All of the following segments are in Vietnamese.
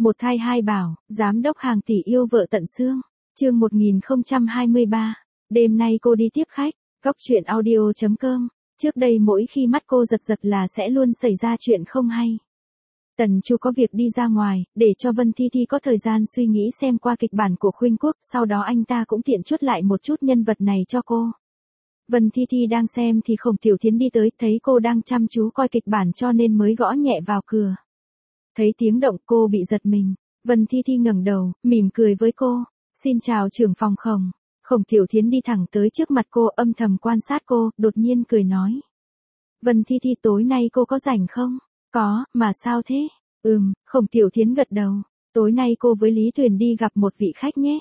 Một thai hai bảo, giám đốc hàng tỷ yêu vợ tận xương. Chương 1023. Đêm nay cô đi tiếp khách. Góc chuyện audio.com. Trước đây mỗi khi mắt cô giật giật là sẽ luôn xảy ra chuyện không hay. Tần Chu có việc đi ra ngoài, để cho Vân Thi Thi có thời gian suy nghĩ xem qua kịch bản của Khuynh Quốc, sau đó anh ta cũng tiện chốt lại một chút nhân vật này cho cô. Vân Thi Thi đang xem thì Khổng Tiểu Thiến đi tới, thấy cô đang chăm chú coi kịch bản cho nên mới gõ nhẹ vào cửa. Thấy tiếng động cô bị giật mình. Vân Thi Thi ngẩng đầu, mỉm cười với cô. Xin chào trưởng phòng Khổng. Khổng Tiểu Thiến đi thẳng tới trước mặt cô, âm thầm quan sát cô, đột nhiên cười nói. Vân Thi Thi, tối nay cô có rảnh không? Có, mà sao thế? Khổng Tiểu Thiến gật đầu. Tối nay cô với Lý Tuyền đi gặp một vị khách nhé.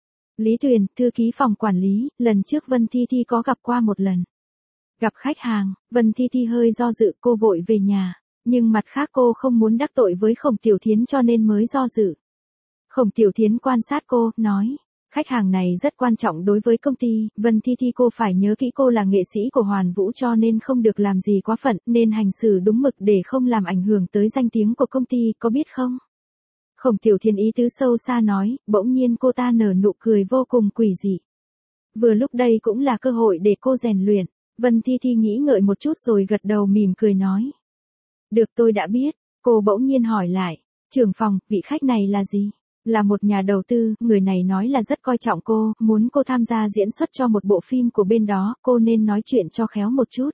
Lý Tuyền, thư ký phòng quản lý, lần trước Vân Thi Thi có gặp qua một lần. Gặp khách hàng, Vân Thi Thi hơi do dự, cô vội về nhà. Nhưng mặt khác cô không muốn đắc tội với Khổng Tiểu Thiến cho nên mới do dự. Khổng Tiểu Thiến quan sát cô, nói. Khách hàng này rất quan trọng đối với công ty, Vân Thi Thi cô phải nhớ kỹ cô là nghệ sĩ của Hoàn Vũ cho nên không được làm gì quá phận, nên hành xử đúng mực để không làm ảnh hưởng tới danh tiếng của công ty, có biết không? Khổng Tiểu Thiến ý tứ sâu xa nói, bỗng nhiên cô ta nở nụ cười vô cùng quỷ dị. Vừa lúc đây cũng là cơ hội để cô rèn luyện. Vân Thi Thi nghĩ ngợi một chút rồi gật đầu mỉm cười nói. Được, tôi đã biết. Cô bỗng nhiên hỏi lại, trưởng phòng, vị khách này là gì? Là một nhà đầu tư, người này nói là rất coi trọng cô, muốn cô tham gia diễn xuất cho một bộ phim của bên đó, cô nên nói chuyện cho khéo một chút.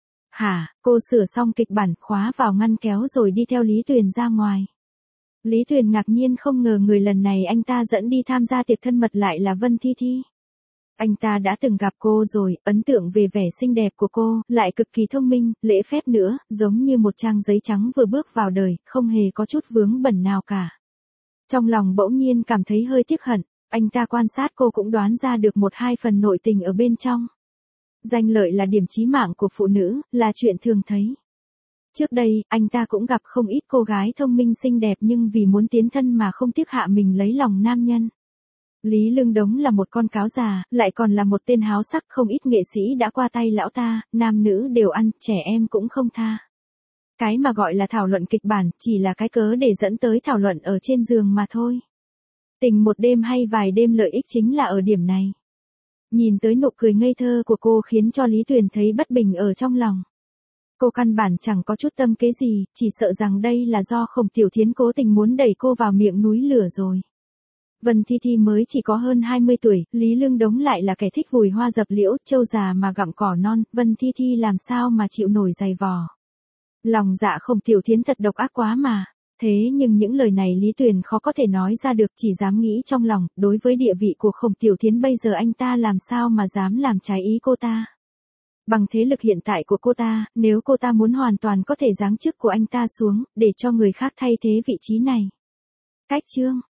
Hả? Cô sửa xong kịch bản, khóa vào ngăn kéo rồi đi theo Lý Tuyền ra ngoài. Lý Tuyền ngạc nhiên không ngờ người lần này anh ta dẫn đi tham gia tiệc thân mật lại là Vân Thi Thi. Anh ta đã từng gặp cô rồi, ấn tượng về vẻ xinh đẹp của cô, lại cực kỳ thông minh, lễ phép nữa, giống như một trang giấy trắng vừa bước vào đời, không hề có chút vướng bẩn nào cả. Trong lòng bỗng nhiên cảm thấy hơi tiếc hận, anh ta quan sát cô cũng đoán ra được một hai phần nội tình ở bên trong. Danh lợi là điểm chí mạng của phụ nữ, là chuyện thường thấy. Trước đây, anh ta cũng gặp không ít cô gái thông minh xinh đẹp nhưng vì muốn tiến thân mà không tiếc hạ mình lấy lòng nam nhân. Lý Lương Đống là một con cáo già, lại còn là một tên háo sắc, không ít nghệ sĩ đã qua tay lão ta, nam nữ đều ăn, trẻ em cũng không tha. Cái mà gọi là thảo luận kịch bản, chỉ là cái cớ để dẫn tới thảo luận ở trên giường mà thôi. Tình một đêm hay vài đêm lợi ích chính là ở điểm này. Nhìn tới nụ cười ngây thơ của cô khiến cho Lý Tuyền thấy bất bình ở trong lòng. Cô căn bản chẳng có chút tâm kế gì, chỉ sợ rằng đây là do Khổng Tiểu Thiến cố tình muốn đẩy cô vào miệng núi lửa rồi. Vân Thi Thi mới chỉ có hơn 20 tuổi, Lý Lương Đống lại là kẻ thích vùi hoa dập liễu, trâu già mà gặm cỏ non, Vân Thi Thi làm sao mà chịu nổi giày vò. Lòng dạ Khổng Tiểu Thiến thật độc ác quá mà. Thế nhưng những lời này Lý Tuyền khó có thể nói ra được, chỉ dám nghĩ trong lòng, đối với địa vị của Khổng Tiểu Thiến bây giờ anh ta làm sao mà dám làm trái ý cô ta. Bằng thế lực hiện tại của cô ta, nếu cô ta muốn hoàn toàn có thể giáng chức của anh ta xuống, để cho người khác thay thế vị trí này. Cách chương.